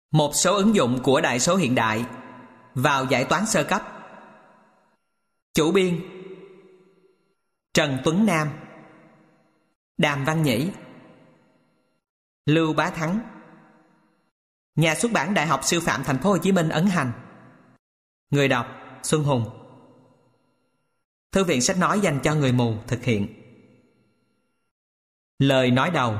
Một số ứng dụng của đại số hiện đại vào giải toán sơ cấp. Chủ biên Trần Tuấn Nam, Đàm Văn Nhĩ, Lưu Bá Thắng. Nhà xuất bản Đại học Sư phạm Thành phố Hồ Chí Minh ấn hành. Người đọc Xuân Hùng. Thư viện sách nói dành cho người mù thực hiện. Lời nói đầu.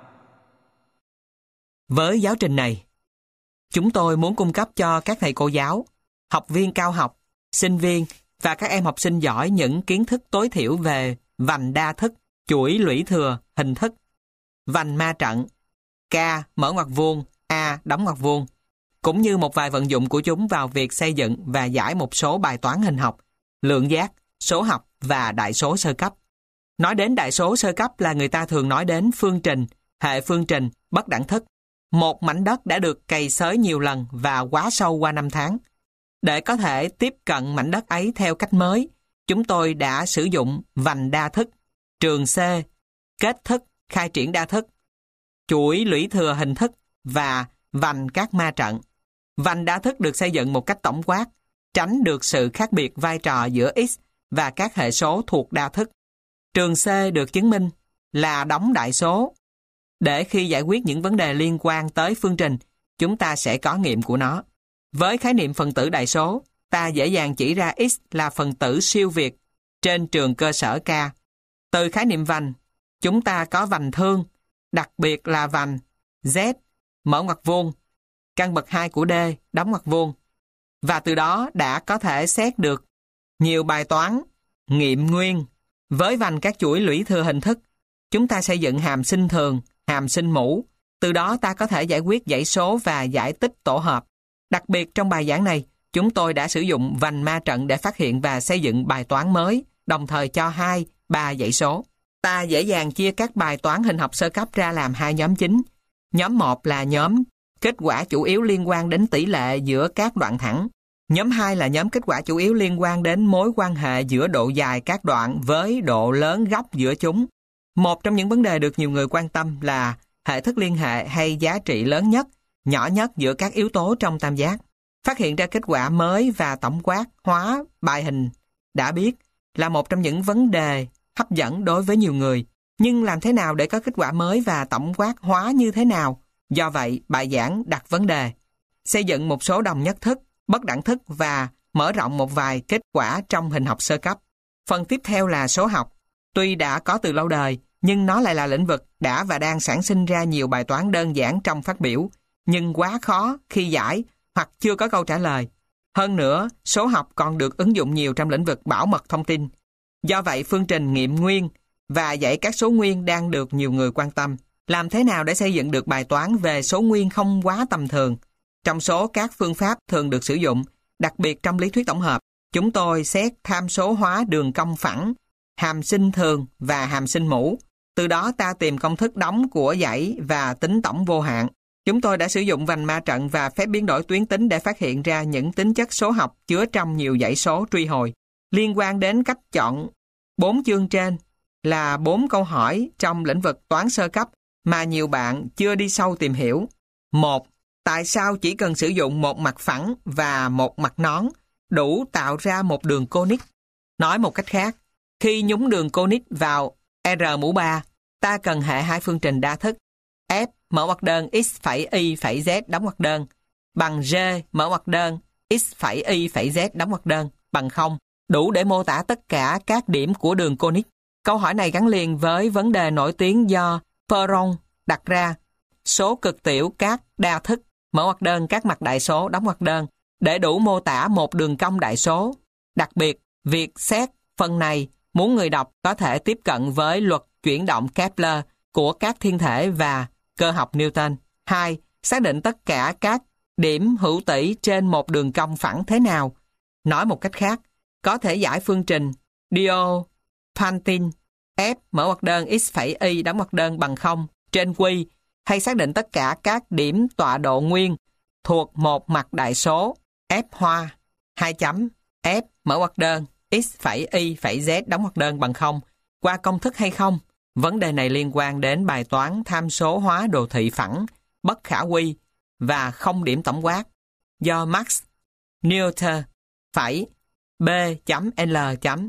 Với giáo trình này, chúng tôi muốn cung cấp cho các thầy cô giáo, học viên cao học, sinh viên và các em học sinh giỏi những kiến thức tối thiểu về vành đa thức, chuỗi lũy thừa, hình thức, vành ma trận, K mở ngoặc vuông, A đóng ngoặc vuông, cũng như một vài vận dụng của chúng vào việc xây dựng và giải một số bài toán hình học, lượng giác, số học và đại số sơ cấp. Nói đến đại số sơ cấp là người ta thường nói đến phương trình, hệ phương trình, bất đẳng thức. Một mảnh đất đã được cày xới nhiều lần và quá sâu qua năm tháng. Để có thể tiếp cận mảnh đất ấy theo cách mới, chúng tôi đã sử dụng vành đa thức, trường C, kết thức, khai triển đa thức, chuỗi lũy thừa hình thức và vành các ma trận. Vành đa thức được xây dựng một cách tổng quát, tránh được sự khác biệt vai trò giữa x và các hệ số thuộc đa thức. Trường C được chứng minh là đóng đại số, để khi giải quyết những vấn đề liên quan tới phương trình, chúng ta sẽ có nghiệm của nó. Với khái niệm phần tử đại số, ta dễ dàng chỉ ra x là phần tử siêu việt trên trường cơ sở K. Từ khái niệm vành, chúng ta có vành thương, đặc biệt là vành Z, mở ngoặc vuông, căn bậc 2 của D, đóng ngoặc vuông. Và từ đó đã có thể xét được nhiều bài toán, nghiệm nguyên. Với vành các chuỗi lũy thừa hình thức, chúng ta xây dựng hàm sinh thường, hàm sinh mũ. Từ đó ta có thể giải quyết dãy số và giải tích tổ hợp. Đặc biệt trong bài giảng này, chúng tôi đã sử dụng vành ma trận để phát hiện và xây dựng bài toán mới, đồng thời cho 2, 3 dãy số. Ta dễ dàng chia các bài toán hình học sơ cấp ra làm hai nhóm chính. Nhóm 1 là nhóm kết quả chủ yếu liên quan đến tỷ lệ giữa các đoạn thẳng. Nhóm 2 là nhóm kết quả chủ yếu liên quan đến mối quan hệ giữa độ dài các đoạn với độ lớn góc giữa chúng. Một trong những vấn đề được nhiều người quan tâm là hệ thức liên hệ hay giá trị lớn nhất, nhỏ nhất giữa các yếu tố trong tam giác. Phát hiện ra kết quả mới và tổng quát hóa bài hình đã biết là một trong những vấn đề hấp dẫn đối với nhiều người. Nhưng làm thế nào để có kết quả mới và tổng quát hóa như thế nào? Do vậy, bài giảng đặt vấn đề xây dựng một số đồng nhất thức, bất đẳng thức và mở rộng một vài kết quả trong hình học sơ cấp. Phần tiếp theo là số học. Tuy đã có từ lâu đời, nhưng nó lại là lĩnh vực đã và đang sản sinh ra nhiều bài toán đơn giản trong phát biểu, nhưng quá khó khi giải hoặc chưa có câu trả lời. Hơn nữa, số học còn được ứng dụng nhiều trong lĩnh vực bảo mật thông tin. Do vậy, phương trình nghiệm nguyên và dãy các số nguyên đang được nhiều người quan tâm. Làm thế nào để xây dựng được bài toán về số nguyên không quá tầm thường? Trong số các phương pháp thường được sử dụng, đặc biệt trong lý thuyết tổng hợp, chúng tôi xét tham số hóa đường cong phẳng, hàm sinh thường và hàm sinh mũ. Từ đó ta tìm công thức đóng của dãy và tính tổng vô hạn. Chúng tôi đã sử dụng vành ma trận và phép biến đổi tuyến tính để phát hiện ra những tính chất số học chứa trong nhiều dãy số truy hồi. Liên quan đến cách chọn 4 chương trên là 4 câu hỏi trong lĩnh vực toán sơ cấp mà nhiều bạn chưa đi sâu tìm hiểu. 1. Tại sao chỉ cần sử dụng một mặt phẳng và một mặt nón đủ tạo ra một đường conic? Nói một cách khác, khi nhúng đường conic vào R mũ 3, ta cần hệ hai phương trình đa thức F mở ngoặc đơn x phẩy y phẩy z đóng ngoặc đơn bằng G mở ngoặc đơn x phẩy y phẩy z đóng ngoặc đơn bằng 0, đủ để mô tả tất cả các điểm của đường conic. Câu hỏi này gắn liền với vấn đề nổi tiếng do Perron đặt ra, số cực tiểu các đa thức mở ngoặc đơn các mặt đại số đóng ngoặc đơn để đủ mô tả một đường cong đại số. Đặc biệt, việc xét phần này muốn người đọc có thể tiếp cận với luật chuyển động Kepler của các thiên thể và cơ học Newton. 2. Xác định tất cả các điểm hữu tỷ trên một đường cong phẳng thế nào? Nói một cách khác, có thể giải phương trình Diophantine F mở ngoặc đơn x phẩy y đóng ngoặc đơn bằng 0 trên Q, hay xác định tất cả các điểm tọa độ nguyên thuộc một mặt đại số F hoa 2 chấm F mở ngoặc đơn x phẩy y phẩy z đóng ngoặc đơn bằng 0 qua công thức hay không? Vấn đề này liên quan đến bài toán tham số hóa đồ thị phẳng bất khả quy và không điểm tổng quát do Max Noether phẩy B.L.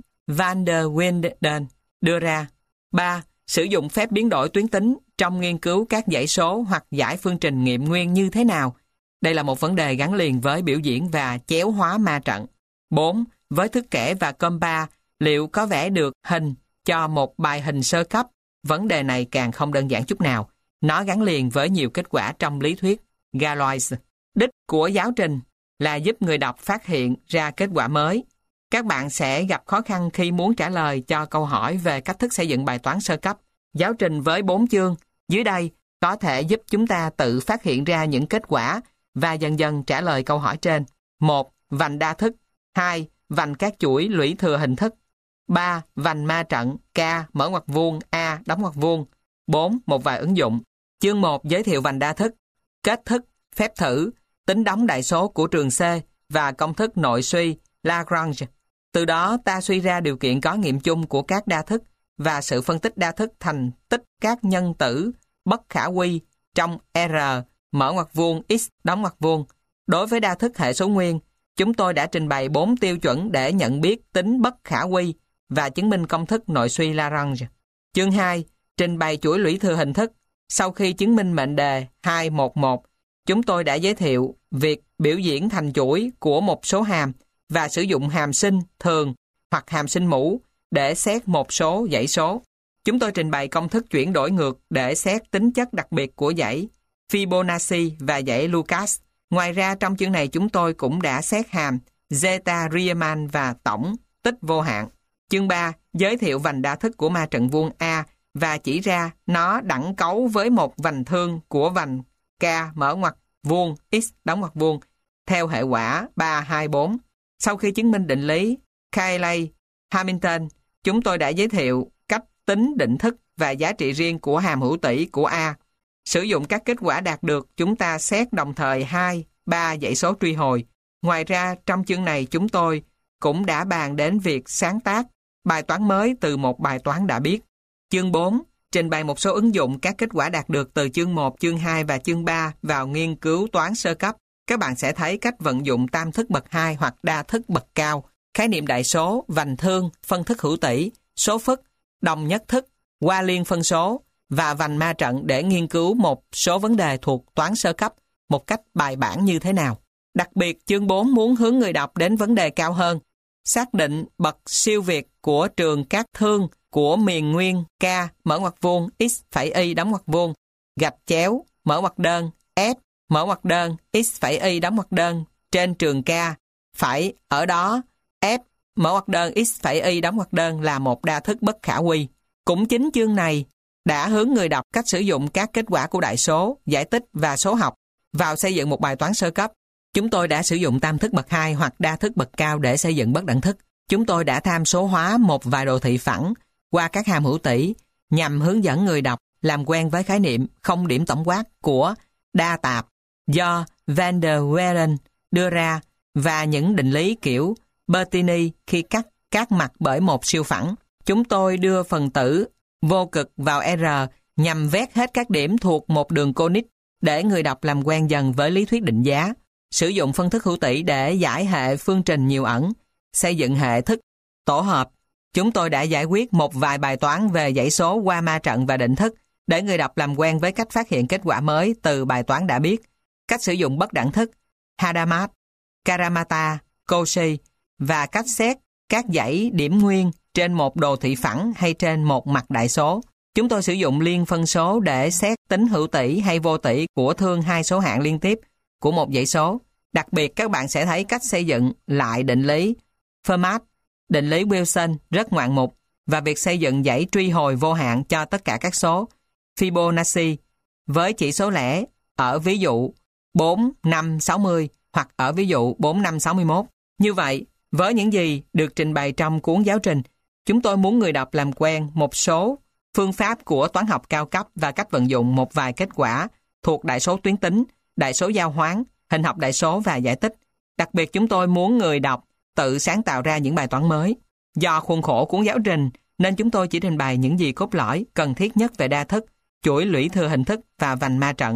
van der Winden đưa ra. 3. Sử dụng phép biến đổi tuyến tính trong nghiên cứu các dãy số hoặc giải phương trình nghiệm nguyên như thế nào. Đây là một vấn đề gắn liền với biểu diễn và chéo hóa ma trận. 4. Với thước kẻ và compa, liệu có vẽ được hình cho một bài hình sơ cấp? Vấn đề này càng không đơn giản chút nào. Nó gắn liền với nhiều kết quả trong lý thuyết Galois. Đích của giáo trình là giúp người đọc phát hiện ra kết quả mới. Các bạn sẽ gặp khó khăn khi muốn trả lời cho câu hỏi về cách thức xây dựng bài toán sơ cấp. Giáo trình với 4 chương dưới đây có thể giúp chúng ta tự phát hiện ra những kết quả và dần dần trả lời câu hỏi trên. 1. Vành đa thức. 2. Vành các chuỗi lũy thừa hình thức. 3. Vành ma trận K mở ngoặc vuông A đóng ngoặc vuông. 4. Một vài ứng dụng. Chương 1 giới thiệu vành đa thức, kết thức, phép thử, tính đóng đại số của trường C và công thức nội suy Lagrange. Từ đó ta suy ra điều kiện có nghiệm chung của các đa thức và sự phân tích đa thức thành tích các nhân tử bất khả quy trong R mở ngoặc vuông X đóng ngoặc vuông. Đối với đa thức hệ số nguyên, chúng tôi đã trình bày 4 tiêu chuẩn để nhận biết tính bất khả quy và chứng minh công thức nội suy Lagrange. Chương 2 trình bày chuỗi lũy thừa hình thức. Sau khi chứng minh mệnh đề 211, chúng tôi đã giới thiệu việc biểu diễn thành chuỗi của một số hàm và sử dụng hàm sinh thường hoặc hàm sinh mũ để xét một số dãy số. Chúng tôi trình bày công thức chuyển đổi ngược để xét tính chất đặc biệt của dãy Fibonacci và dãy Lucas. Ngoài ra, trong chương này chúng tôi cũng đã xét hàm zeta Riemann và tổng tích vô hạn. Chương 3 giới thiệu vành đa thức của ma trận vuông A và chỉ ra nó đẳng cấu với một vành thương của vành K mở ngoặc vuông X đóng ngoặc vuông theo hệ quả 3, 2, 4. Sau khi chứng minh định lý Cayley-Hamilton, chúng tôi đã giới thiệu cách tính định thức và giá trị riêng của hàm hữu tỉ của A. Sử dụng các kết quả đạt được, chúng ta xét đồng thời 2, 3 dãy số truy hồi. Ngoài ra, trong chương này chúng tôi cũng đã bàn đến việc sáng tác bài toán mới từ một bài toán đã biết. Chương 4 trình bày một số ứng dụng các kết quả đạt được từ chương 1, chương 2 và chương 3 vào nghiên cứu toán sơ cấp. Các bạn sẽ thấy cách vận dụng tam thức bậc 2 hoặc đa thức bậc cao, khái niệm đại số, vành thương, phân thức hữu tỉ, số phức, đồng nhất thức, qua liên phân số và vành ma trận để nghiên cứu một số vấn đề thuộc toán sơ cấp một cách bài bản như thế nào. Đặc biệt, chương 4 muốn hướng người đọc đến vấn đề cao hơn, xác định bậc siêu việt của trường các thương của miền nguyên K mở ngoặc vuông X phẩy Y đóng ngoặc vuông gạch chéo mở ngoặc đơn F mở ngoặc đơn X phẩy Y đóng ngoặc đơn trên trường K phải ở đó F mở ngoặc đơn X phẩy Y đóng ngoặc đơn là một đa thức bất khả quy. Cũng chính chương này đã hướng người đọc cách sử dụng các kết quả của đại số, giải tích và số học vào xây dựng một bài toán sơ cấp. Chúng tôi đã sử dụng tam thức bậc 2 hoặc đa thức bậc cao để xây dựng bất đẳng thức. Chúng tôi đã tham số hóa một vài đồ thị phẳng qua các hàm hữu tỉ nhằm hướng dẫn người đọc làm quen với khái niệm không điểm tổng quát của đa tạp do van der Waals đưa ra và những định lý kiểu Bertini khi cắt các mặt bởi một siêu phẳng. Chúng tôi đưa phần tử vô cực vào R nhằm vét hết các điểm thuộc một đường conic để người đọc làm quen dần với lý thuyết định giá. Sử dụng phân thức hữu tỉ để giải hệ phương trình nhiều ẩn, xây dựng hệ thức tổ hợp. Chúng tôi đã giải quyết một vài bài toán về dãy số qua ma trận và định thức để người đọc làm quen với cách phát hiện kết quả mới từ bài toán đã biết, cách sử dụng bất đẳng thức, Hadamard, Karamata, Cauchy và cách xét các dãy điểm nguyên trên một đồ thị phẳng hay trên một mặt đại số. Chúng tôi sử dụng liên phân số để xét tính hữu tỉ hay vô tỉ của thương hai số hạng liên tiếp của một dãy số. Đặc biệt, các bạn sẽ thấy cách xây dựng lại định lý Fermat, định lý Wilson rất ngoạn mục và việc xây dựng dãy truy hồi vô hạn cho tất cả các số Fibonacci với chỉ số lẻ ở ví dụ 4, 5, 60 hoặc ở ví dụ 4, 5, 61. Như vậy, với những gì được trình bày trong cuốn giáo trình, chúng tôi muốn người đọc làm quen một số phương pháp của toán học cao cấp và cách vận dụng một vài kết quả thuộc đại số tuyến tính, đại số giao hoán, hình học đại số và giải tích. Đặc biệt, chúng tôi muốn người đọc tự sáng tạo ra những bài toán mới. Do khuôn khổ cuốn giáo trình, nên chúng tôi chỉ trình bày những gì cốt lõi, cần thiết nhất về đa thức, chuỗi lũy thừa hình thức và vành ma trận.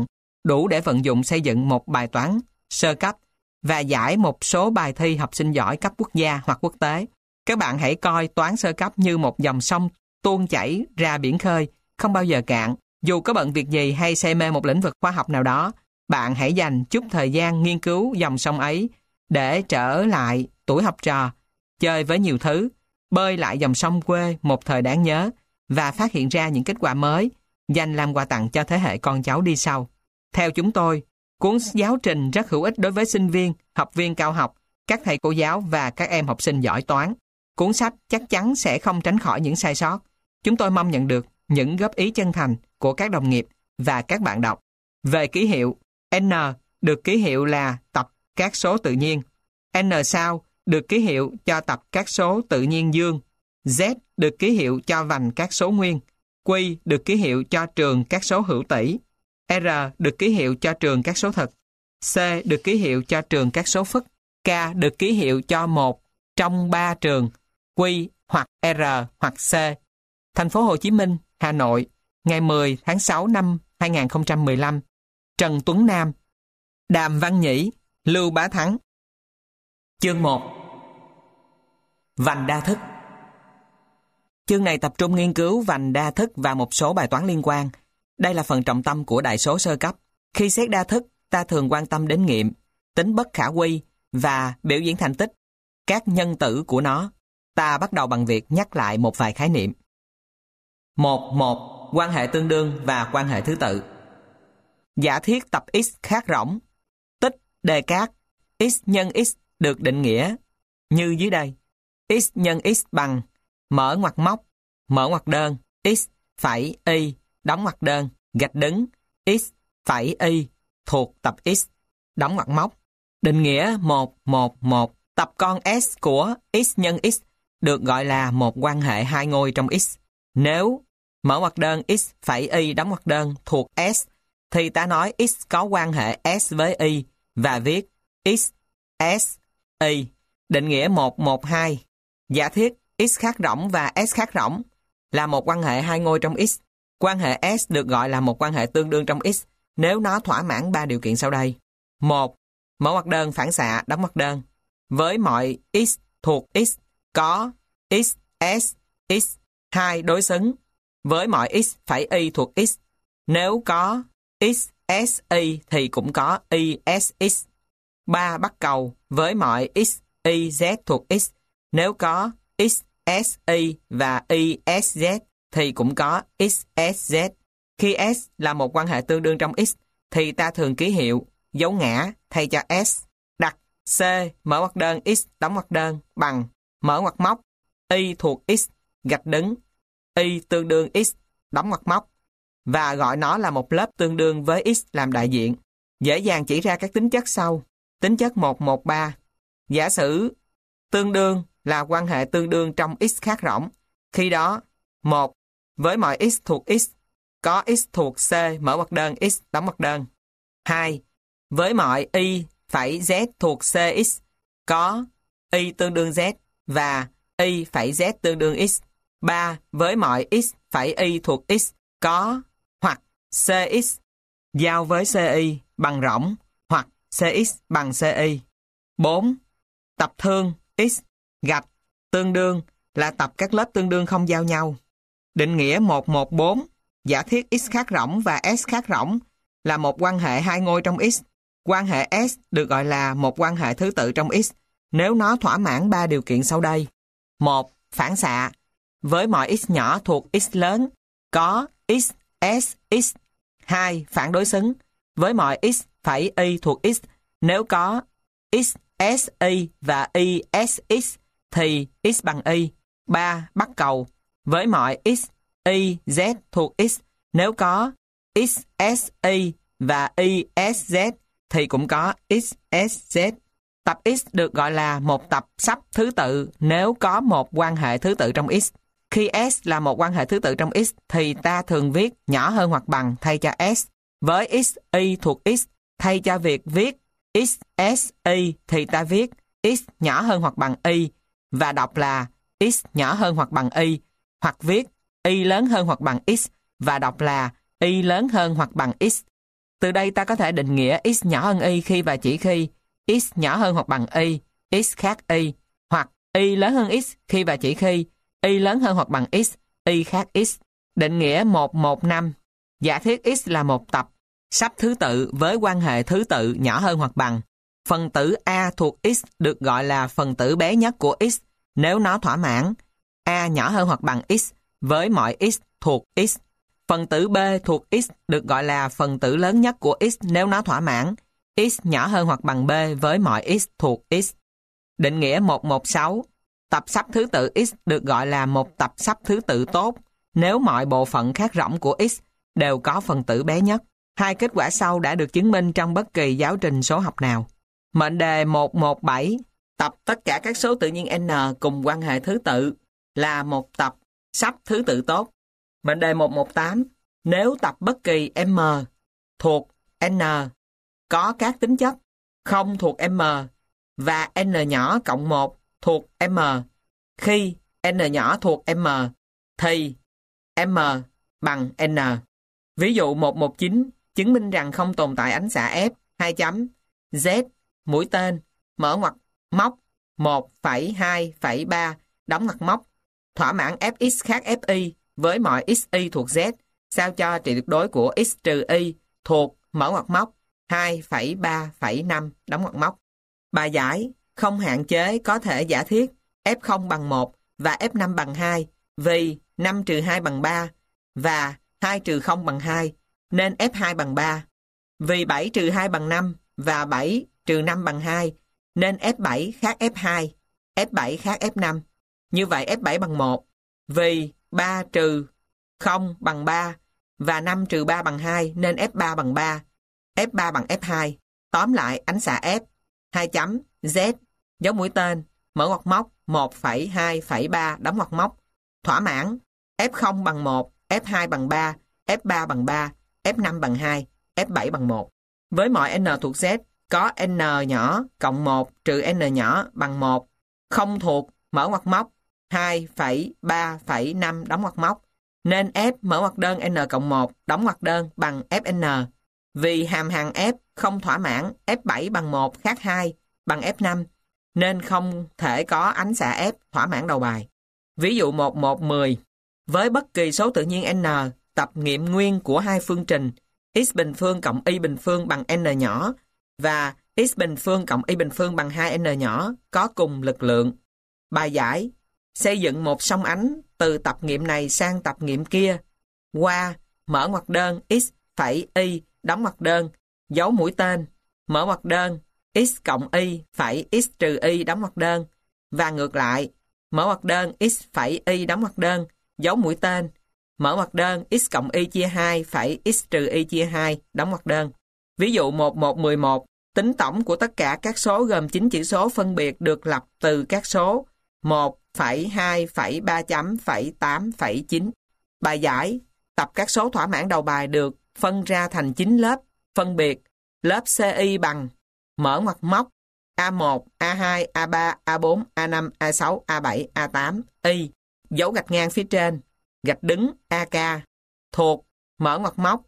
đủ để vận dụng xây dựng một bài toán sơ cấp và giải một số bài thi học sinh giỏi cấp quốc gia hoặc quốc tế. Các bạn hãy coi toán sơ cấp như một dòng sông tuôn chảy ra biển khơi, không bao giờ cạn. Dù có bận việc gì hay say mê một lĩnh vực khoa học nào đó, bạn hãy dành chút thời gian nghiên cứu dòng sông ấy để trở lại tuổi học trò, chơi với nhiều thứ, bơi lại dòng sông quê một thời đáng nhớ và phát hiện ra những kết quả mới, dành làm quà tặng cho thế hệ con cháu đi sau. Theo chúng tôi, cuốn giáo trình rất hữu ích đối với sinh viên, học viên cao học, các thầy cô giáo và các em học sinh giỏi toán. Cuốn sách chắc chắn sẽ không tránh khỏi những sai sót. Chúng tôi mong nhận được những góp ý chân thành của các đồng nghiệp và các bạn đọc. Về ký hiệu, N được ký hiệu là tập các số tự nhiên. N sao được ký hiệu cho tập các số tự nhiên dương. Z được ký hiệu cho vành các số nguyên. Q được ký hiệu cho trường các số hữu tỷ. R được ký hiệu cho trường các số thực. C được ký hiệu cho trường các số phức. K được ký hiệu cho một trong 3 trường Q hoặc R hoặc C. Thành phố Hồ Chí Minh, Hà Nội, ngày 10 tháng 6 năm 2015. Trần Tuấn Nam, Đàm Văn Nhĩ, Lưu Bá Thắng. Chương 1. Vành đa thức. Chương này tập trung nghiên cứu vành đa thức và một số bài toán liên quan. Đây là phần trọng tâm của đại số sơ cấp. Khi xét đa thức, ta thường quan tâm đến nghiệm, tính bất khả quy và biểu diễn thành tích, các nhân tử của nó. Ta bắt đầu bằng việc nhắc lại một vài khái niệm. 1. Quan hệ tương đương và quan hệ thứ tự. Giả thiết tập x khác rỗng. Tích Descartes x nhân x được định nghĩa như dưới đây. X nhân x bằng mở ngoặc móc, mở ngoặc đơn, x phẩy y, đóng ngoặc đơn, gạch đứng, x phẩy y thuộc tập x, đóng ngoặc móc. Định nghĩa 1. Tập con S của x nhân x được gọi là một quan hệ hai ngôi trong x. Nếu mở ngoặc đơn x phẩy y đóng ngoặc đơn thuộc S, thì ta nói x có quan hệ S với y và viết x, S, y. Định nghĩa 1. Giả thiết x khác rỗng và S khác rỗng là một quan hệ hai ngôi trong x. Quan hệ S được gọi là một quan hệ tương đương trong x nếu nó thỏa mãn 3 điều kiện sau đây. 1. Mở ngoặc đơn phản xạ đóng ngoặc đơn. Với mọi x thuộc x có x, S, x. 2. Đối xứng. Với mọi x phẩy y thuộc x. Nếu có x, S, y thì cũng có y, S, x. 3. Bắt cầu. Với mọi x, y, z thuộc x. Nếu có x, S, y và y, S, z thì cũng có x, S, z. Khi S là một quan hệ tương đương trong x thì ta thường ký hiệu dấu ngã thay cho S. Đặt C mở ngoặc đơn x đóng ngoặc đơn bằng mở ngoặc móc y thuộc x gạch đứng y tương đương x đóng ngoặc móc và gọi nó là một lớp tương đương với x làm đại diện. Dễ dàng chỉ ra các tính chất sau. Tính chất 1. Giả sử tương đương là quan hệ tương đương trong x khác rỗng. Khi đó 1. Với mọi x thuộc x có x thuộc C mở ngoặc đơn x đóng ngoặc đơn. 2. Với mọi y phẩy z thuộc CX có y tương đương z và y phẩy z tương đương x. 3. Với mọi x phẩy y thuộc x có hoặc CX giao với CY bằng rỗng hoặc CX bằng CY. 4. Tập thương x gạch tương đương là tập các lớp tương đương không giao nhau. Định nghĩa 1. Giả thiết x khác rỗng và S khác rỗng là một quan hệ hai ngôi trong x. Quan hệ S được gọi là một quan hệ thứ tự trong x nếu nó thỏa mãn 3 điều kiện sau đây. 1. Phản xạ. Với mọi x nhỏ thuộc x lớn có x, S, x. 2. Phản đối xứng. Với mọi x phẩy y thuộc x nếu có x, S, y và y, S, x thì x bằng y. 3. Bắt cầu. Với mọi x, y, z thuộc x nếu có x, S, y và y, S, z thì cũng có x, S, z. Tập x được gọi là một tập sắp thứ tự nếu có một quan hệ thứ tự trong x. Khi S là một quan hệ thứ tự trong x thì ta thường viết nhỏ hơn hoặc bằng thay cho S. Với x, y thuộc x, thay cho việc viết x, S, y thì ta viết x nhỏ hơn hoặc bằng y và đọc là x nhỏ hơn hoặc bằng y, hoặc viết y lớn hơn hoặc bằng x và đọc là y lớn hơn hoặc bằng x. Từ đây ta có thể định nghĩa x nhỏ hơn y khi và chỉ khi x nhỏ hơn hoặc bằng y, x khác y, hoặc y lớn hơn x khi và chỉ khi y lớn hơn hoặc bằng x, y khác x. Định nghĩa 115. Giả thiết x là một tập sắp thứ tự với quan hệ thứ tự nhỏ hơn hoặc bằng. Phần tử A thuộc x được gọi là phần tử bé nhất của x nếu nó thỏa mãn A nhỏ hơn hoặc bằng x với mọi x thuộc x. Phần tử B thuộc x được gọi là phần tử lớn nhất của x nếu nó thỏa mãn x nhỏ hơn hoặc bằng B với mọi x thuộc x. Định nghĩa 116. Tập sắp thứ tự x được gọi là một tập sắp thứ tự tốt nếu mọi bộ phận khác rỗng của x đều có phần tử bé nhất. Hai kết quả sau đã được chứng minh trong bất kỳ giáo trình số học nào. Mệnh đề 117. Tập tất cả các số tự nhiên n cùng quan hệ thứ tự là một tập sắp thứ tự tốt. Mệnh đề 118. Nếu tập bất kỳ m thuộc n có các tính chất không thuộc m và n nhỏ cộng 1 thuộc m khi n nhỏ thuộc m thì m bằng n. Ví dụ 119 chứng minh rằng không tồn tại ánh xạ F, 2 chấm, Z, mũi tên, mở ngoặc móc, 1,2,3, đóng ngoặc móc, thỏa mãn Fx khác Fi với mọi xy thuộc Z, sao cho trị tuyệt đối của x trừ y thuộc mở ngoặc móc, 2,3,5, đóng ngoặc móc. Bài giải không hạn chế có thể giả thiết F0 bằng 1 và F5 bằng 2 vì 5 trừ 2 bằng 3 và 2 trừ 0 bằng 2 nên F2 bằng 3. Vì 7 trừ 2 bằng 5 và 7 trừ 5 bằng 2 nên F7 khác F2, F7 khác F5. Như vậy F7 bằng 1 vì 3 trừ 0 bằng 3 và 5 trừ 3 bằng 2 nên F3 bằng 3, F3 bằng F2. Tóm lại ánh xạ F, 2 chấm, Z, dấu mũi tên, mở ngoặc móc, 1,2,3, đóng ngoặc móc. Thỏa mãn F0 bằng 1, F2 bằng 3, F3 bằng 3, F5 bằng 2, F7 bằng 1. Với mọi n thuộc Z có n nhỏ cộng 1 trừ n nhỏ bằng 1, không thuộc mở ngoặc móc, 2,3,5 đóng ngoặc móc, nên F mở ngoặc đơn n cộng 1 đóng ngoặc đơn bằng Fn. Vì hàm hằng F không thỏa mãn F7 bằng 1 khác 2 bằng F5, nên không thể có ánh xạ F thỏa mãn đầu bài. Ví dụ 1110. Với bất kỳ số tự nhiên n, tập nghiệm nguyên của hai phương trình x bình phương cộng y bình phương bằng n nhỏ và x bình phương cộng y bình phương bằng 2n nhỏ có cùng lực lượng. Bài giải xây dựng một song ánh từ tập nghiệm này sang tập nghiệm kia qua mở ngoặc đơn x phẩy y đóng ngoặc đơn dấu mũi tên mở ngoặc đơn x cộng y phẩy x trừ y đóng ngoặc đơn và ngược lại mở ngoặc đơn x phẩy y đóng ngoặc đơn dấu mũi tên mở ngoặc đơn x cộng y chia 2 phẩy x trừ y chia 2 đóng ngoặc đơn. Ví dụ 1111. Tính tổng của tất cả các số gồm 9 chữ số phân biệt được lập từ các số 1, 2, 3 chấm, 8, 9. Bài giải tập các số thỏa mãn đầu bài được phân ra thành 9 lớp phân biệt. Lớp CI bằng mở ngoặc móc A1, A2, A3, A4, A5, A6, A7, A8, Y, dấu gạch ngang phía trên, gạch đứng AK, thuộc mở ngoặc móc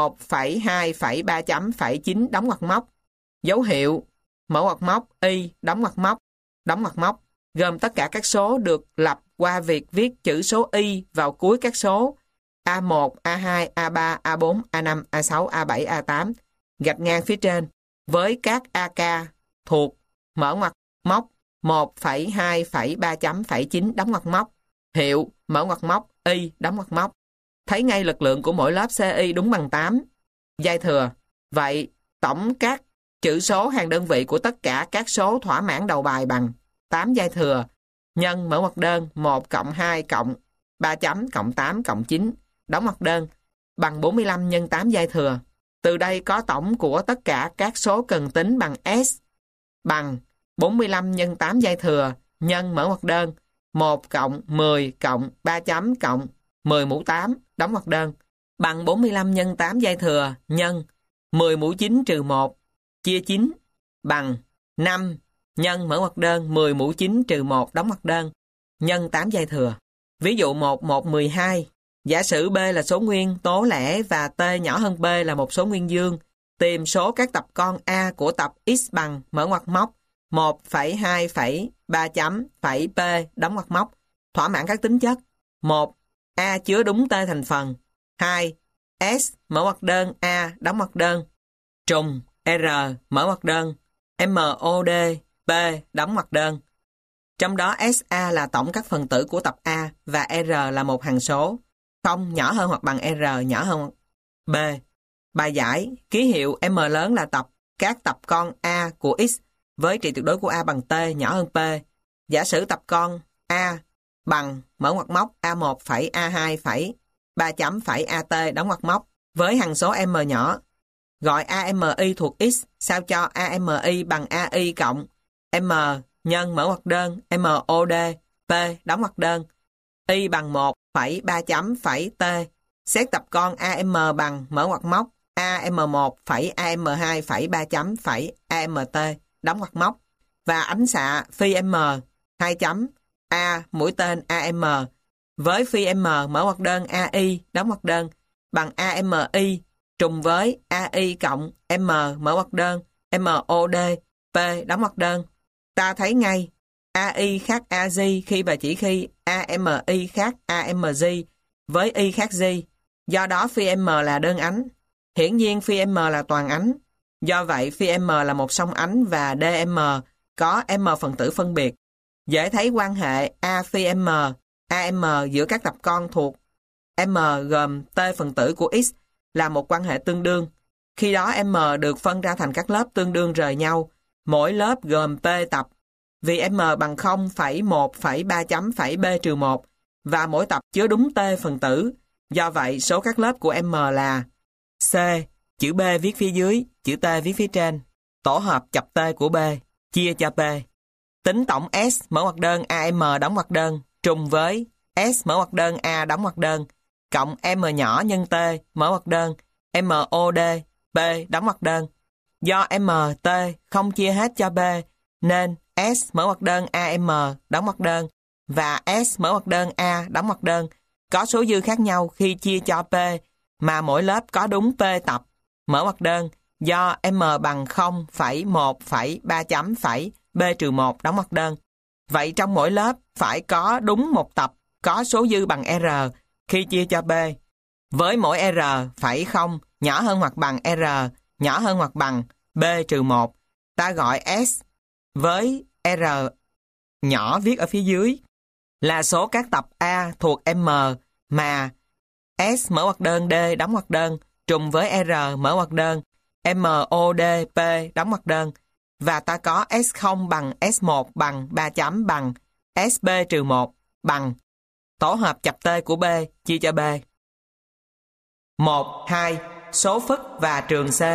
1,2,3 chấm, 9 đóng ngoặc móc, dấu hiệu mở ngoặc móc Y đóng ngoặc móc, gồm tất cả các số được lập qua việc viết chữ số Y vào cuối các số A1, A2, A3, A4, A5, A6, A7, A8, gạch ngang phía trên, với các AK thuộc mở ngoặc móc 1,2,3 chấm, 9 đóng ngoặc móc, hiệu mở ngoặc móc Y đóng ngoặc móc. Thấy ngay lực lượng của mỗi lớp CI đúng bằng 8 giai thừa. Vậy tổng các chữ số hàng đơn vị của tất cả các số thỏa mãn đầu bài bằng 8 giai thừa nhân mở ngoặc đơn 1 cộng 2 cộng 3 chấm cộng 8 cộng 9 đóng ngoặc đơn bằng 45 nhân 8 giai thừa. Từ đây có tổng của tất cả các số cần tính bằng S bằng 45 nhân 8 giai thừa nhân mở ngoặc đơn 1 cộng 10 cộng 3 chấm cộng 10 mũ 8 đóng ngoặc đơn bằng 45 nhân 8 giai thừa nhân 10 mũ 9 trừ 1 chia 9 bằng 5 nhân mở ngoặc đơn 10 mũ 9 trừ 1 đóng ngoặc đơn nhân 8 giai thừa. Ví dụ 1112. Giả sử B là số nguyên tố lẻ và T nhỏ hơn B là một số nguyên dương tìm số các tập con A của tập X bằng mở ngoặc móc 1,2,3 chấm phẩy P đóng ngoặc móc thỏa mãn các tính chất. 1. A chứa đúng T thành phần. 2. S mở ngoặc đơn A đóng ngoặc đơn trùng R mở ngoặc đơn MOD P đóng ngoặc đơn. Trong đó SA là tổng các phần tử của tập A và R là một hằng số, không nhỏ hơn hoặc bằng R nhỏ hơn B. Bài giải, ký hiệu M lớn là các tập con A của X với trị tuyệt đối của A bằng T nhỏ hơn P. Giả sử tập con A bằng mở ngoặc móc A1 phẩy A2 phẩy 3 chấm phẩy AT đóng ngoặc móc với hằng số M nhỏ. Gọi AMI thuộc X sao cho AMI bằng AI cộng M nhân mở ngoặc đơn MOD P đóng ngoặc đơn Y bằng 1,3 chấm phẩy T. Xét tập con AM bằng mở ngoặc móc AM1 phẩy AM2 phẩy 3 chấm phẩy AMT đóng ngoặc móc và ánh xạ phi M 2 chấm A mũi tên AM với phi M mở ngoặc đơn AI đóng ngoặc đơn bằng AMI trùng với AI cộng M mở ngoặc đơn MOD P đóng ngoặc đơn. Ta thấy ngay AI khác AG khi và chỉ khi AMI khác AMG với Y khác G. Do đó phi M là đơn ánh. Hiển nhiên phi M là toàn ánh. Do vậy phi M là một song ánh và DM có M phần tử phân biệt. Dễ thấy quan hệ A phi M, AM giữa các tập con thuộc M gồm T phần tử của X là một quan hệ tương đương. Khi đó M được phân ra thành các lớp tương đương rời nhau, mỗi lớp gồm P tập. Vì M bằng 0,1,3 chấm phẩy B trừ 1 và mỗi tập chứa đúng T phần tử. Do vậy, số các lớp của M là C, chữ B viết phía dưới, chữ T viết phía trên. Tổ hợp chập T của B, chia cho P. Tính tổng S mở ngoặc đơn AM đóng ngoặc đơn trùng với S mở ngoặc đơn A đóng ngoặc đơn cộng M nhỏ nhân T mở ngoặc đơn MOD P đóng ngoặc đơn. Do M, T không chia hết cho B nên S mở ngoặc đơn AM đóng ngoặc đơn và S mở ngoặc đơn A đóng ngoặc đơn có số dư khác nhau khi chia cho P mà mỗi lớp có đúng P tập mở ngoặc đơn do M bằng 0,1,3 chấm phẩy B trừ 1 đóng ngoặc đơn. Vậy trong mỗi lớp phải có đúng một tập có số dư bằng R khi chia cho B. Với mỗi R phải không nhỏ hơn hoặc bằng R nhỏ hơn hoặc bằng B trừ 1. Ta gọi S với R nhỏ viết ở phía dưới là số các tập A thuộc M mà S mở ngoặc đơn D đóng ngoặc đơn trùng với R mở ngoặc đơn MOD P đóng ngoặc đơn và ta có S0 bằng S1 bằng 3 chấm bằng SB trừ 1 bằng tổ hợp chập T của B chia cho B. 1, 2. Số phức và trường C.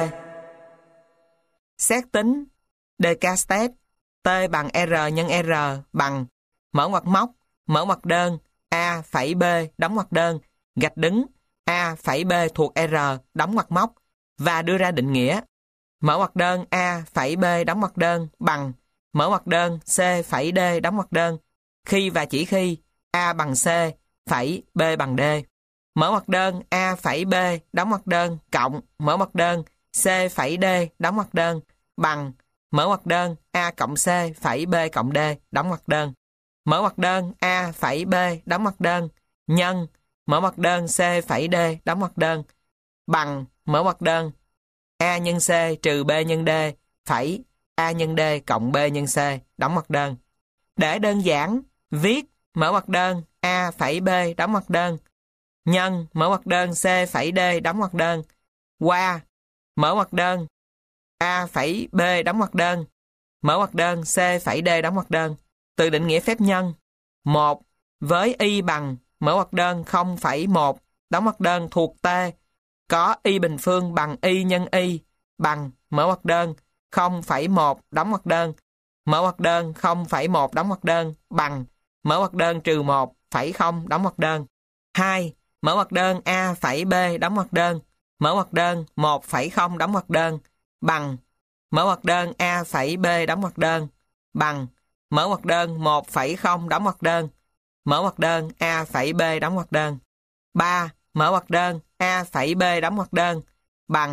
Xét tính Descartes T bằng R nhân R bằng mở ngoặc móc mở ngoặc đơn A phẩy B đóng ngoặc đơn gạch đứng A phẩy B thuộc R đóng ngoặc móc và đưa ra định nghĩa mở ngoặc đơn A phẩy B đóng ngoặc đơn bằng mở ngoặc đơn C phẩy D đóng ngoặc đơn khi và chỉ khi A bằng C phẩy B bằng D. Mở ngoặc đơn A phẩy B đóng ngoặc đơn cộng mở ngoặc đơn C phẩy D đóng ngoặc đơn bằng mở ngoặc đơn A cộng C phẩy B cộng D đóng ngoặc đơn. Mở ngoặc đơn A phẩy B đóng ngoặc đơn nhân mở ngoặc đơn C phẩy D đóng ngoặc đơn bằng mở ngoặc đơn A nhân C trừ B nhân D phẩy A nhân D cộng B nhân C đóng ngoặc đơn. Để đơn giản, viết mở ngoặc đơn A phẩy B đóng ngoặc đơn nhân mở ngoặc đơn C phẩy D đóng ngoặc đơn qua mở ngoặc đơn A phẩy B đóng ngoặc đơn mở ngoặc đơn C phẩy D đóng ngoặc đơn. Từ định nghĩa phép nhân 1 với Y bằng mở ngoặc đơn 0,1 đóng ngoặc đơn thuộc T có Y bình phương bằng Y nhân Y bằng mở ngoặc đơn 0,1 đóng ngoặc đơn mở ngoặc đơn 0,1 đóng ngoặc đơn bằng mở ngoặc đơn trừ 1,0 đóng ngoặc đơn. 2. Mở ngoặc đơn A phẩy B đóng ngoặc đơn mở ngoặc đơn 1,0 đóng ngoặc đơn bằng mở ngoặc đơn A phẩy B đóng ngoặc đơn bằng mở ngoặc đơn 1,0 đóng ngoặc đơn mở ngoặc đơn A phẩy B đóng ngoặc đơn. 3. Mở ngoặc đơn A phẩy B đóng ngoặc đơn bằng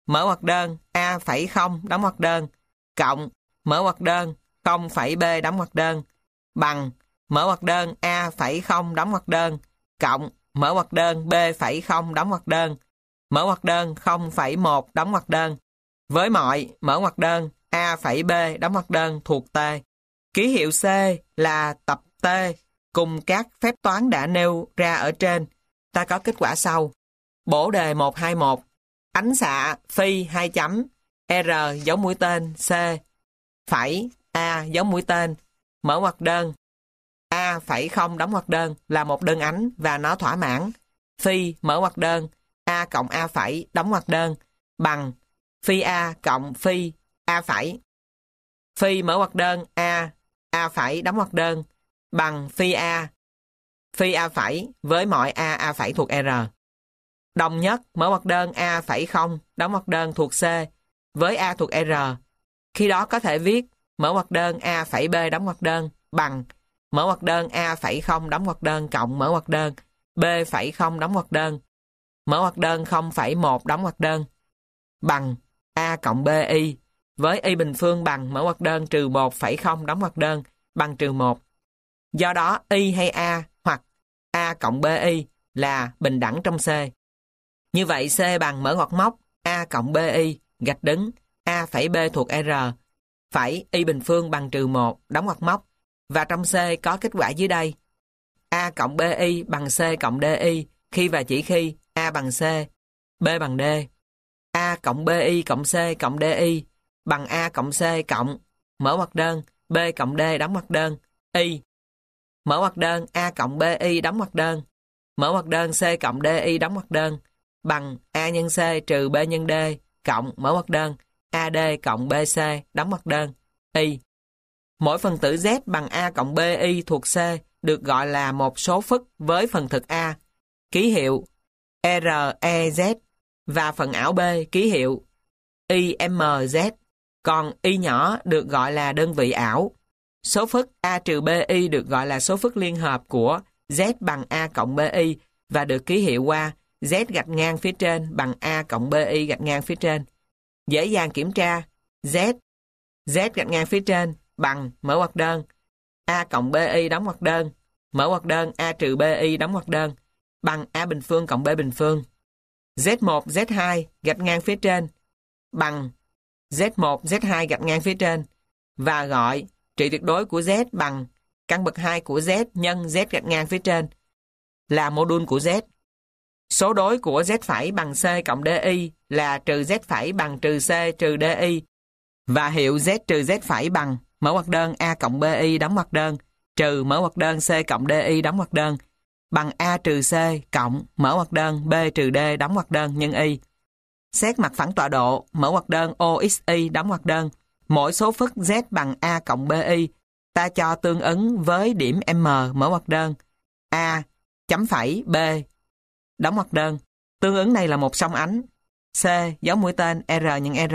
mở ngoặc đơn A phẩy không đóng ngoặc đơn, cộng mở ngoặc đơn 0 phẩy B đóng ngoặc đơn, bằng mở ngoặc đơn A phẩy không đóng ngoặc đơn, cộng mở ngoặc đơn B phẩy không đóng ngoặc đơn, mở ngoặc đơn 0 phẩy 1 đóng ngoặc đơn, với mọi mở ngoặc đơn A phẩy B đóng ngoặc đơn thuộc T. Ký hiệu C là tập T cùng các phép toán đã nêu ra ở trên. Ta có kết quả sau. Bổ đề 121. Ánh xạ phi 2 chấm R dấu mũi tên C phẩy A dấu mũi tên mở ngoặc đơn A phẩy không đóng ngoặc đơn là một đơn ánh và nó thỏa mãn phi mở ngoặc đơn A cộng A phẩy đóng ngoặc đơn bằng phi A cộng phi A phẩy. Phi mở ngoặc đơn A phẩy đóng ngoặc đơn bằng phi A phẩy với mọi A phẩy thuộc R. Đồng nhất mở ngoặc đơn A phẩy không đóng ngoặc đơn thuộc C với A thuộc R. Khi đó có thể viết mở ngoặc đơn A phẩy B đóng ngoặc đơn bằng mở ngoặc đơn A phẩy không đóng ngoặc đơn cộng mở ngoặc đơn B phẩy không đóng ngoặc đơn mở ngoặc đơn 0,1 đóng ngoặc đơn bằng A cộng BI với y bình phương bằng mở ngoặc đơn trừ 1,0 đóng ngoặc đơn bằng trừ 1. Do đó y hay A hoặc A cộng BI là bình đẳng trong C. Như vậy C bằng mở ngoặc móc A cộng BI gạch đứng A phẩy B thuộc R phẩy y bình phương bằng trừ 1 đóng ngoặc móc, và trong C có kết quả dưới đây. A cộng BI bằng C cộng DI khi và chỉ khi A bằng C, B bằng D. A cộng BI cộng C cộng DI bằng A cộng C cộng mở ngoặc đơn B cộng D đóng ngoặc đơn Y. Mở ngoặc đơn A cộng BI đóng ngoặc đơn mở ngoặc đơn C cộng DI đóng ngoặc đơn bằng A nhân C trừ B nhân D cộng mở ngoặc đơn AD cộng BC đóng ngoặc đơn Y. Mỗi phần tử Z bằng A cộng BI thuộc C được gọi là một số phức với phần thực A, ký hiệu REZ, và phần ảo B ký hiệu IMZ, còn Y nhỏ được gọi là đơn vị ảo. Số phức A trừ BI được gọi là số phức liên hợp của Z bằng A cộng BI và được ký hiệu qua Z gạch ngang phía trên bằng A cộng BI gạch ngang phía trên. Dễ dàng kiểm tra Z gạch ngang phía trên bằng mở ngoặc đơn A cộng BI đóng ngoặc đơn mở ngoặc đơn A trừ BI đóng ngoặc đơn bằng A bình phương cộng B bình phương. Z1, Z2 gạch ngang phía trên bằng Z1, Z2 gạch ngang phía trên, và gọi trị tuyệt đối của Z bằng căn bậc 2 của Z nhân Z gạch ngang phía trên là mô đun của Z. Số đối của Z phẩy bằng C cộng DI là trừ Z phẩy bằng trừ C trừ DI, và hiệu Z trừ Z phẩy bằng mở ngoặc đơn A cộng BI đóng ngoặc đơn trừ mở ngoặc đơn C cộng DI đóng ngoặc đơn bằng A trừ C cộng mở ngoặc đơn B trừ D đóng ngoặc đơn nhân Y. Xét mặt phẳng tọa độ mở ngoặc đơn OXY đóng ngoặc đơn mỗi số phức Z bằng A cộng BI ta cho tương ứng với điểm M mở ngoặc đơn A chấm phẩy B đóng ngoặc đơn. Tương ứng này là một song ánh. C dấu mũi tên R nhân R.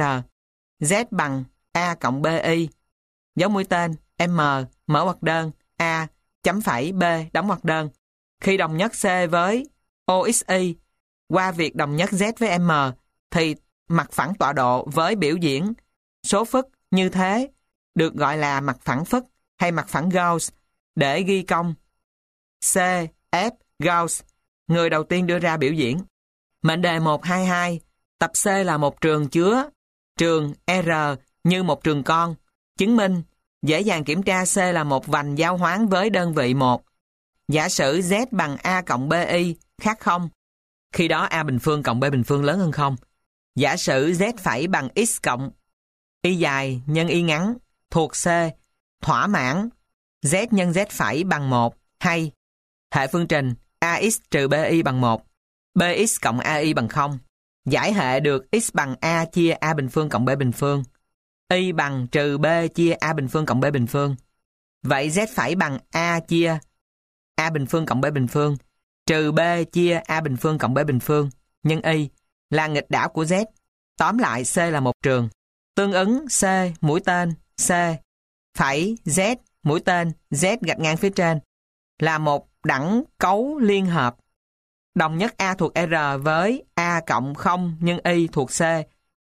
Z bằng A cộng BI dấu mũi tên M mở ngoặc đơn A chấm phẩy B đóng ngoặc đơn. Khi đồng nhất C với OXY qua việc đồng nhất Z với M thì mặt phẳng tọa độ với biểu diễn số phức như thế được gọi là mặt phẳng phức hay mặt phẳng Gauss. Để ghi công C, F, Gauss, người đầu tiên đưa ra biểu diễn. Mệnh đề 122, tập C là một trường chứa trường R như một trường con. Chứng minh, dễ dàng kiểm tra C là một vành giao hoán với đơn vị 1. Giả sử Z bằng A cộng BI khác 0. Khi đó A bình phương cộng B bình phương lớn hơn 0. Giả sử Z phẩy bằng X cộng Y dài nhân Y ngắn thuộc C thỏa mãn Z nhân Z phẩy bằng 1, hay hệ phương trình AX trừ BI bằng 1, BX cộng AI bằng 0. Giải hệ được X bằng A chia A bình phương cộng B bình phương, Y bằng trừ B chia A bình phương cộng B bình phương. Vậy Z phẩy bằng A chia A bình phương cộng B bình phương trừ B chia A bình phương cộng B bình phương nhân Y là nghịch đảo của Z. Tóm lại C là một trường. Tương ứng C mũi tên C phẩy Z mũi tên Z gạch ngang phía trên là một đẳng cấu liên hợp. Đồng nhất A thuộc R với A cộng 0 nhân Y thuộc C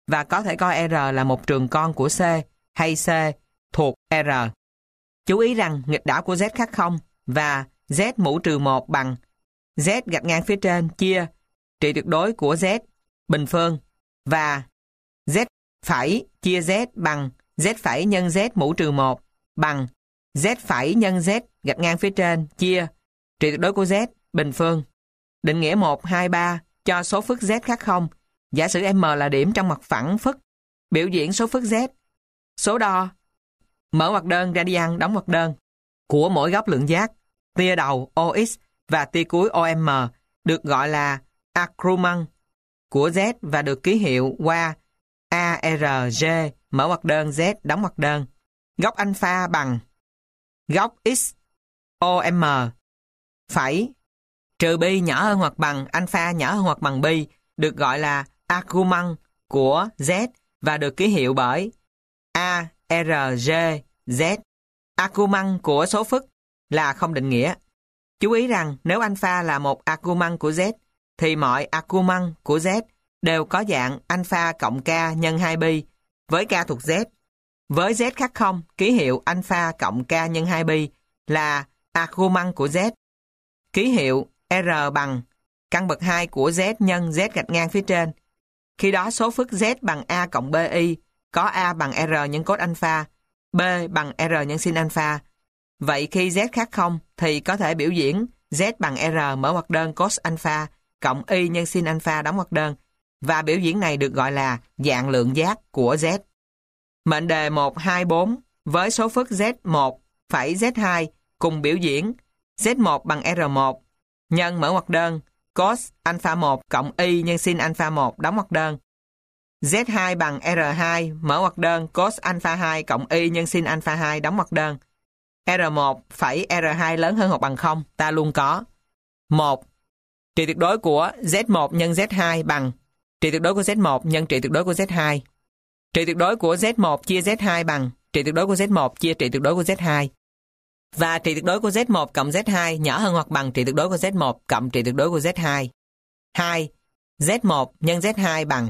và có thể coi R là một trường con của C hay C thuộc R. Chú ý rằng nghịch đảo của Z khác 0 và Z mũ trừ 1 bằng Z gạch ngang phía trên chia trị tuyệt đối của Z bình phương và Z phẩy chia Z bằng Z phẩy nhân Z mũ trừ 1 bằng Z phẩy nhân Z gạch ngang phía trên chia trị tuyệt đối của Z bình phương. Định nghĩa 1, 2, 3 cho số phức Z khác 0. Giả sử M là điểm trong mặt phẳng phức biểu diễn số phức Z. Số đo mở ngoặc đơn radian đóng ngoặc đơn của mỗi góc lượng giác tia đầu OX và tia cuối OM được gọi là accoutrement của Z và được ký hiệu qua ARG mở ngoặc đơn Z đóng ngoặc đơn. Góc alpha bằng góc X OM phẩy trừ pi nhỏ hơn hoặc bằng alpha nhỏ hơn hoặc bằng pi được gọi là accoutrement của Z và được ký hiệu bởi ARG Z. Accoutrement của số phức là không định nghĩa. Chú ý rằng nếu alpha là một accoutrement của Z thì mọi accoutrement của Z đều có dạng alpha cộng k nhân 2pi với k thuộc Z. Với Z khác 0, ký hiệu alpha cộng k nhân 2pi là accoutrement của Z. Ký hiệu R bằng căn bậc 2 của Z nhân Z gạch ngang phía trên. Khi đó số phức Z bằng A cộng BI có A bằng R nhân cos alpha, B bằng R nhân sin alpha. Vậy khi Z khác 0 thì có thể biểu diễn Z bằng R mở ngoặc đơn cos alpha cộng Y nhân sin alpha đóng ngoặc đơn và biểu diễn này được gọi là dạng lượng giác của Z. Mệnh đề 1, 2, 4 với số phức Z1 phẩy Z2 cùng biểu diễn Z1 bằng R1 nhân mở ngoặc đơn cos alpha 1 cộng Y nhân sin alpha 1 đóng ngoặc đơn. Z2 bằng R2 mở ngoặc đơn cos alpha 2 cộng Y nhân sin alpha 2 đóng ngoặc đơn. R1 phẩy R2 lớn hơn hoặc bằng 0 ta luôn có. 1. Trị tuyệt đối của Z1 nhân Z2 bằng trị tuyệt đối của Z1 nhân trị tuyệt đối của Z2. Trị tuyệt đối của Z1 chia Z2 bằng trị tuyệt đối của Z1 chia trị tuyệt đối của Z2. Và trị tuyệt đối của Z1 cộng Z2 nhỏ hơn hoặc bằng trị tuyệt đối của Z1 cộng trị tuyệt đối của Z2. 2. Z1 nhân Z2 bằng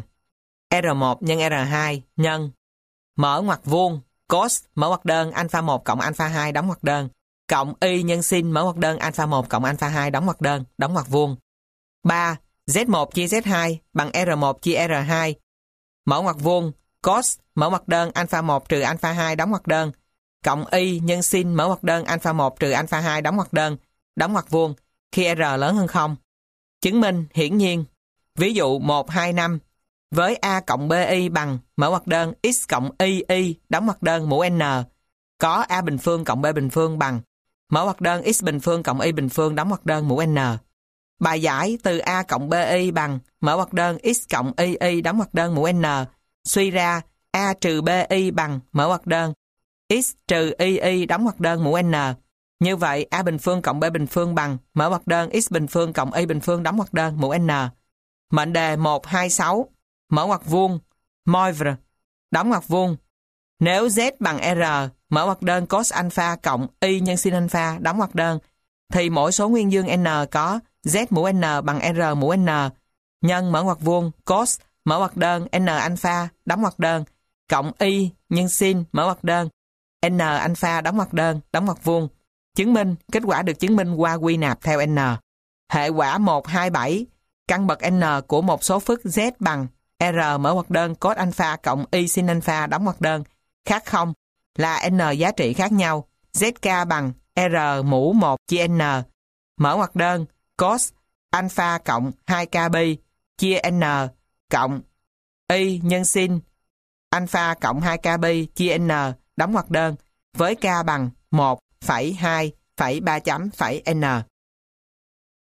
R1 nhân R2 nhân mở ngoặc vuông cos mở ngoặc đơn alpha 1 cộng alpha 2 đóng ngoặc đơn cộng Y nhân sin mở ngoặc đơn alpha 1 cộng alpha 2 đóng ngoặc đơn đóng ngoặc vuông. 3. Z1 chia Z2 bằng R1 chia R2 mở ngoặc vuông cos mở ngoặc đơn alpha 1 trừ alpha 2 đóng ngoặc đơn cộng Y nhân sin mở ngoặc đơn alpha 1 trừ alpha 2 đóng ngoặc vuông khi R lớn hơn 0. Chứng minh hiển nhiên. Ví dụ 1, 2, 5 với A cộng BI bằng mở ngoặc đơn X cộng Y đóng ngoặc đơn mũ N có A bình phương cộng B bình phương bằng mở ngoặc đơn X bình phương cộng Y bình phương đóng ngoặc đơn mũ N. Bài giải từ A cộng BI bằng mở ngoặc đơn X cộng Y đóng ngoặc đơn mũ N suy ra A trừ BI bằng mở ngoặc đơn X trừ Y đóng ngoặc đơn mũ N. Như vậy A bình phương cộng B bình phương bằng mở ngoặc đơn X bình phương cộng Y bình phương đóng ngoặc đơn mũ N. Mệnh đề 1, 2, 6 mở ngoặc vuông Moivre đóng ngoặc vuông. Nếu Z bằng R mở ngoặc đơn cos alpha cộng Y nhân sin alpha đóng ngoặc đơn thì mỗi số nguyên dương N có Z mũ N bằng R mũ N nhân mở ngoặc vuông cos mở ngoặc đơn N alpha đóng ngoặc đơn cộng Y nhân sin mở ngoặc đơn N alpha đóng ngoặc vuông. Chứng minh, kết quả được chứng minh qua quy nạp theo N. Hệ quả 1, 2, 7 căn bậc N của một số phức Z bằng R mở ngoặc đơn cos alpha cộng Y sin alpha đóng ngoặc đơn khác 0 là N giá trị khác nhau. ZK bằng R mũ 1 chia N mở ngoặc đơn cos alpha cộng 2k pi chia N cộng Y nhân sin alpha cộng 2k pi chia N đóng ngoặc đơn với k bằng 1,2,3 chấm phẩy N.